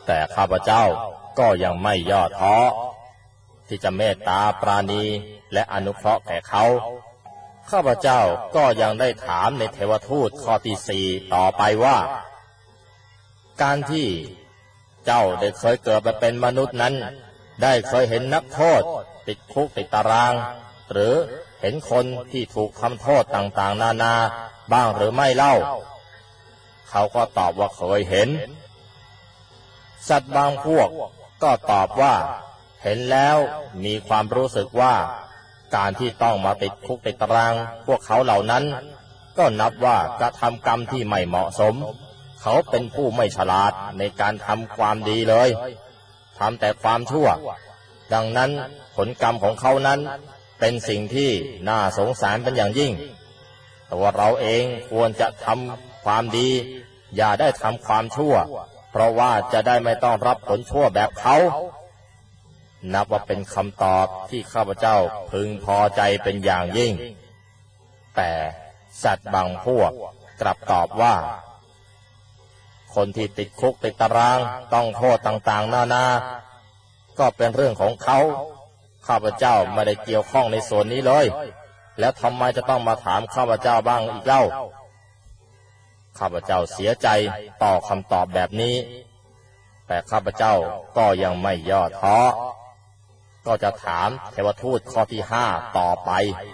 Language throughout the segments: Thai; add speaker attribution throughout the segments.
Speaker 1: แต่ข้าพเจ้าก็ยังไม่ย่อท้อที่จะเมตตาปราณีและอนุเคราะห์แก่เขาข้าพเจ้าก็ยังได้ถามในเทวทูตข้อที่ 4ต่อไปว่าการที่เจ้าได้เคยเกิดมาเป็นมนุษย์นั้นได้เคยเห็นนักโทษติดคุกติดตารางหรือเห็นคนที่ถูกทำโทษต่างๆนานาบ้างหรือไม่เล่าเขาก็ตอบว่าเคยเห็นสัตว์บางพวกก็ตอบว่าเห็นแล้วมีความรู้สึกว่าการที่ต้องมาติดคุกติดตารางพวกเขาเหล่านั้นก็นับว่ากระทำกรรมที่ไม่เหมาะสมเขาเป็นผู้ไม่ฉลาดในการทำความดีเลยทำแต่ความชั่วดังนั้นผลกรรมของเขานั้นเป็นสิ่งที่น่าสงสารเป็นอย่างยิ่งตัวเราเองควรจะทำความดีอย่าได้ทำความชั่วเพราะว่าจะได้ไม่ต้องรับผลชั่วแบบเขานับว่าเป็นคำตอบที่ข้าพเจ้าพึงพอใจเป็นอย่างยิ่งแต่สัตว์บางพวกกลับตอบว่าคนที่ติดคุกติดตารางต้องโทษต่างๆนานาก็เป็นเรื่องของเขาข้าพเจ้าไม่ได้เกี่ยวข้องในส่วนนี้เลยแล้วทำไมจะต้องมาถามข้าพเจ้าบ้างอีกเล่าข้าพเจ้าเสียใจต่อคำตอบแบบนี้แต่ข้าพเจ้าก็ยังไม่ย่อท้อก็จะถามเทวทูตข้อที่ 5ต่อไป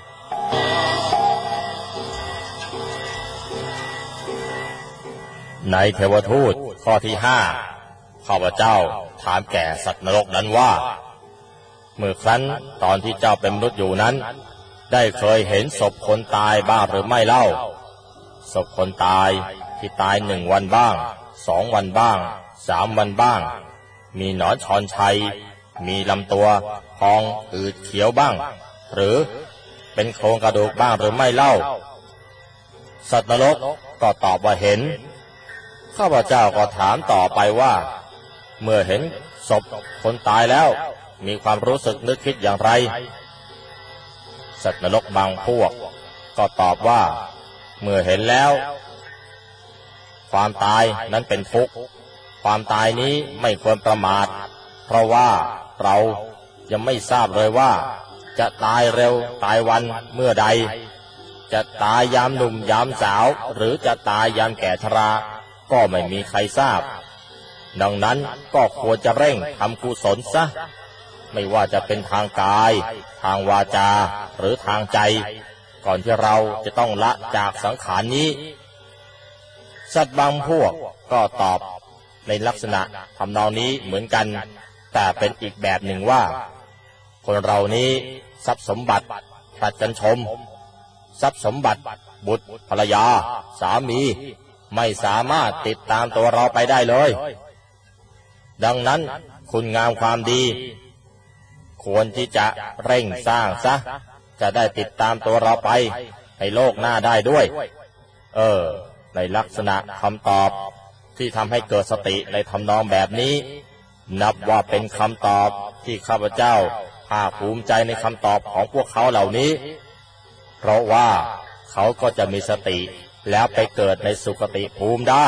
Speaker 1: ในเทวทูตข้อที่ 5ข้าพเจ้าถามแก่สัตว์นรกนั้นว่าเมื่อครั้นตอนที่เจ้าเป็นมนุษย์อยู่นั้นได้เคยเห็นศพคนตายบ้างหรือไม่เล่าศพคนตายที่ตาย1 วันบ้าง2 วันบ้าง3 วันบ้างมีหนอนชอนชัยมีลำตัวพองอืดเขียวบ้างหรือเป็นโครงกระดูกบ้างหรือไม่เล่าสัตว์นรกก็ตอบว่าเห็นข้าพเจ้าก็ถามต่อไปว่าเมื่อเห็นศพคนตายแล้วมีความรู้สึกนึกคิดอย่างไรสัตว์นรกบางพวกก็ตอบว่าเมื่อเห็นแล้วความตายนั้นเป็นทุกข์ความตายนี้ไม่ควรประมาทเพราะว่าเรายังไม่ทราบเลยว่าจะตายเร็วตายวันเมื่อใดจะตายยามหนุ่มยามสาวหรือจะตายยามแก่ชราก็ไม่มีใครทราบดังนั้นก็ควรจะเร่งทำกุศลซะไม่ว่าจะเป็นทางกายทางวาจาหรือทางใจก่อนที่เราจะต้องละจากสังขารนี้สัตว์บางพวกก็ตอบในลักษณะทำนองนี้เหมือนกันแต่เป็นอีกแบบหนึ่งว่าคนเรานี้ทรัพย์สมบัติผลัดกันชมทรัพย์สมบัติบุตรภรรยาสามีไม่สามารถติดตามตัวเราไปได้เลยดังนั้นคุณงามความดีควรที่จะเร่งสร้างซะจะได้ติดตามตัวเราไปให้โลกหน้าได้ด้วยในลักษณะคำตอบที่ทำให้เกิดสติในทำนองแบบนี้นับว่าเป็นคำตอบที่ข้าพเจ้าภาคภูมิใจในคำตอบของพวกเขาเหล่านี้เพราะว่าเขาก็จะมีสติแล้วไปเกิดในสุคติภูมิได้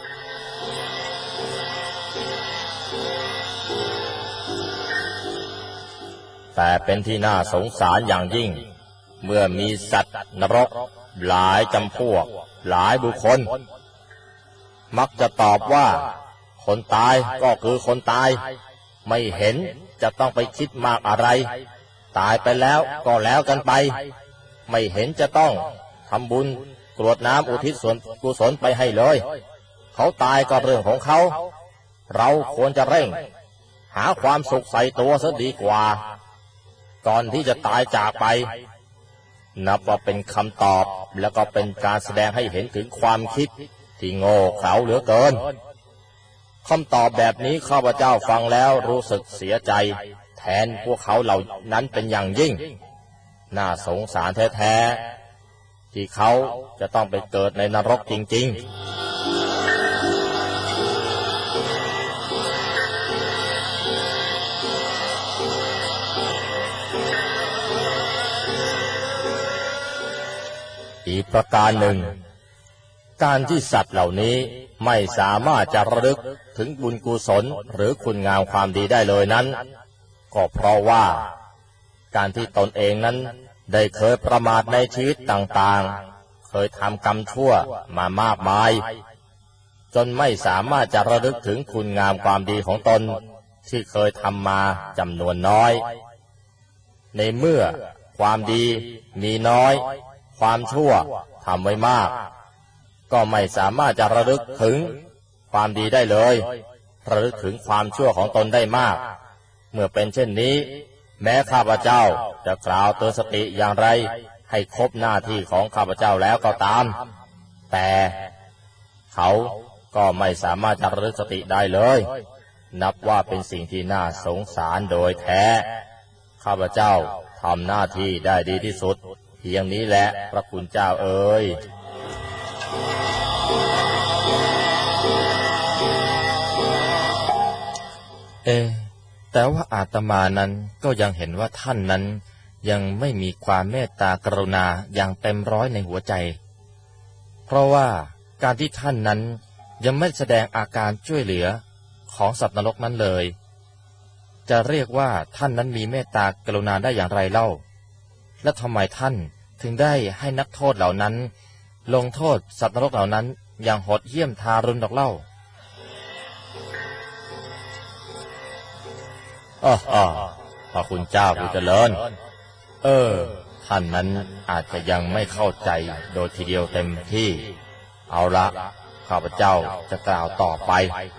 Speaker 1: แต่เป็นที่น่าสงสารอย่างยิ่งเมื่อมีสัตว์นรกหลายจำพวกหลายบุคคลมักจะตอบว่าคนตายก็คือคนตายไม่เห็นจะต้องไปคิดมากอะไรตายไปแล้วก็แล้วกันไปไม่เห็นจะต้องทำบุญกรวดน้ำอุทิศส่วนกุศลไปให้เลยเขาตายก็เรื่องของเขาเราควรจะเร่งหาความสุขใส่ตัวซะดีกว่าก่อนที่จะตายจากไปนับว่าเป็นคำตอบแล้วก็เป็นการแสดงให้เห็นถึงความคิดที่โง่เขลาเหลือเกินคำตอบแบบนี้ข้าพเจ้าฟังแล้วรู้สึกเสียใจแทนพวกเขาเหล่านั้นเป็นอย่างยิ่งน่าสงสารแท้ๆที่เขาจะต้องไปเกิดในนรกจริงๆอีกประการหนึ่งการที่สัตว์เหล่านี้ไม่สามารถจะระลึกถึงบุญกุศลหรือคุณงามความดีได้เลยนั้นก็เพราะว่าการที่ตนเองนั้นได้เคยประมาทในชีวิตต่างๆเคยทำกรรมชั่วมามากมายจนไม่สามารถจะระลึกถึงคุณงามความดีของตนที่เคยทำมาจำนวนน้อยในเมื่อความดีมีน้อยความชั่วทำไว้มากก็ไม่สามารถจะระลึกถึงความดีได้เลยระลึกถึงความชั่วของตนได้มากเมื่อเป็นเช่นนี้แม้ข้าพเจ้าจะกล่าวเตือนสติอย่างไรให้ครบหน้าที่ของข้าพเจ้าแล้วก็ตามแต่เขาก็ไม่สามารถจะระลึกสติได้เลยนับว่าเป็นสิ่งที่น่าสงสารโดยแท้ข้าพเจ้าทำหน้าที่ได้ดีที่สุดเพียงนี้แหละพระคุณเจ้าเอ๋ยแต่ว่าอาตมานั้นก็ยังเห็นว่าท่านนั้นยังไม่มีความเมตตากรุณาอย่างเต็มร้อยในหัวใจเพราะว่าการที่ท่านนั้นยังไม่แสดงอาการช่วยเหลือของสัตว์นรกนั้นเลยจะเรียกว่าท่านนั้นมีเมตตากรุณาได้อย่างไรเล่าและทำไมท่านถึงได้ให้นักโทษเหล่านั้นลงโทษสัตว์นรกเหล่านั้นอย่างโหดเหี้ยมทารุณดอกเล่าพระคุณเจ้าผู้เจริญท่านนั้นอาจจะยังไม่เข้าใจโดยทีเดียวเต็มที่เอาละข้าพเจ้าจะกล่าวต่อไป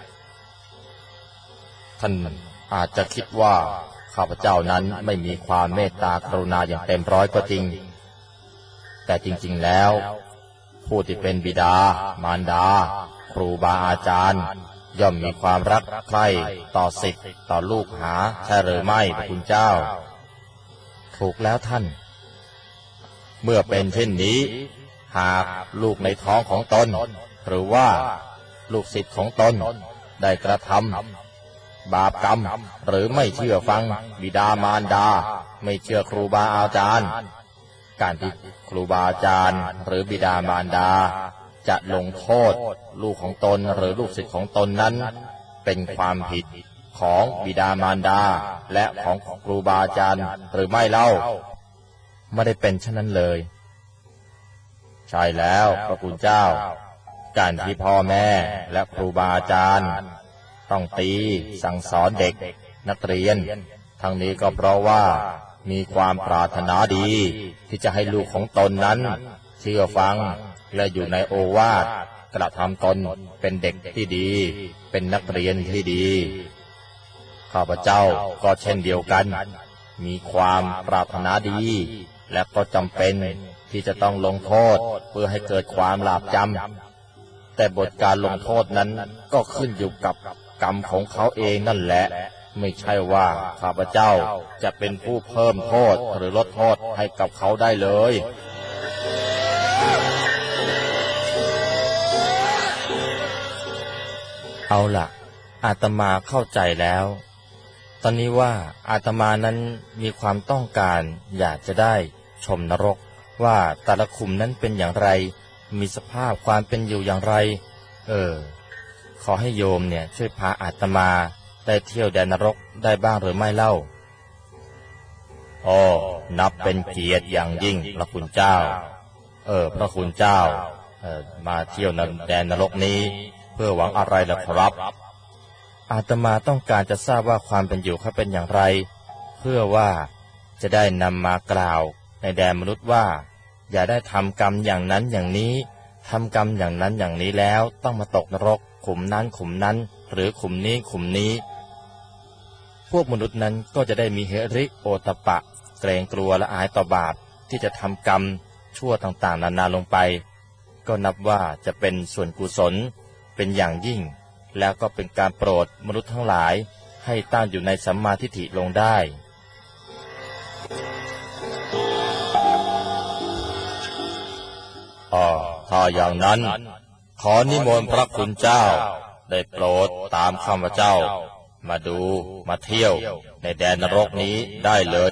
Speaker 1: ท่านอาจจะคิดว่าข้าพเจ้านั้นไม่มีความเมตตากรุณาอย่างเต็มร้อยก็จริงแต่จริงๆแล้วผู้ที่เป็นบิดามารดาครูบาอาจารย์ย่อมมีความรักใคร่ต่อศิษย์ต่อลูกหาใช่หรือไม่พระคุณเจ้าถูกแล้วท่านเมื่อเป็นเช่นนี้หากลูกในท้องของตนหรือว่าลูกศิษย์ของตนได้กระทำบาปกรรมหรือไม่เชื่อฟังบิดามารดาไม่เชื่อครูบาอาจารย์การที่ครูบาอาจารย์หรือบิดามารดาจะลงโทษลูกของตนหรือลูกศิษย์ของตนนั้นเป็นความผิดของบิดามารดาและของครูบาอาจารย์หรือไม่เล่าไม่ได้เป็นเช่นนั้นเลยใช่แล้วพระคุณเจ้าการที่พ่อแม่และครูบาอาจารย์ต้องตีสั่งสอนเด็กนักเรียนทั้งนี้ก็เพราะว่ามีความปรารถนาดีที่จะให้ลูกของตนนั้นเชื่อฟังและอยู่ในโอวาทกระทำตนเป็นเด็กที่ดีเป็นนักเรียนที่ดีข้าพเจ้าก็เช่นเดียวกันมีความปรารถนาดีและก็จำเป็นที่จะต้องลงโทษเพื่อให้เกิดความหลาบจำแต่บทการลงโทษนั้นก็ขึ้นอยู่กับกรรมของเขาเองนั่นแหละไม่ใช่ว่าข้าพเจ้าจะเป็นผู้เพิ่มโทษหรือลดโทษให้กับเขาได้เลยเอาล่ะอาตมาเข้าใจแล้วตอนนี้ว่าอาตมานั้นมีความต้องการอยากจะได้ชมนรกว่าแต่ละขุมนั้นเป็นอย่างไรมีสภาพความเป็นอยู่อย่างไรขอให้โยมเนี่ยช่วยพาอาตมาได้เที่ยวแดนนรกได้บ้างหรือไม่เล่านับเป็นเกียรติอย่างยิ่งพระคุณเจ้าพระคุณเจ้ามาเที่ยวแดนนรกนี้เพื่อหวังอะไรล่ะครับอาตมาต้องการจะทราบว่าความเป็นอยู่เขาเป็นอย่างไรเพื่อว่าจะได้นำมากล่าวในแดนมนุษย์ว่าอย่าได้ทำกรรมอย่างนั้นอย่างนี้ทำกรรมอย่างนั้นอย่างนี้แล้วต้องมาตกนรกขุมนั้นขุมนั้นหรือขุมนี้ขุมนี้พวกมนุษย์นั้นก็จะได้มีหิริโอตปะเกรงกลัวและอายต่อบาปที่จะทำกรรมชั่วต่างๆนานาลงไปก็นับว่าจะเป็นส่วนกุศลเป็นอย่างยิ่งแล้วก็เป็นการโปรดมนุษย์ทั้งหลายให้ตั้งอยู่ในสัมมาทิฏฐิลงได้ถ้าอย่างนั้นขอนิมนต์พระคุณเจ้าได้โปรดตามข้าพเจ้ามาดูมาเที่ยวในแดนนรกนี้ได้เลย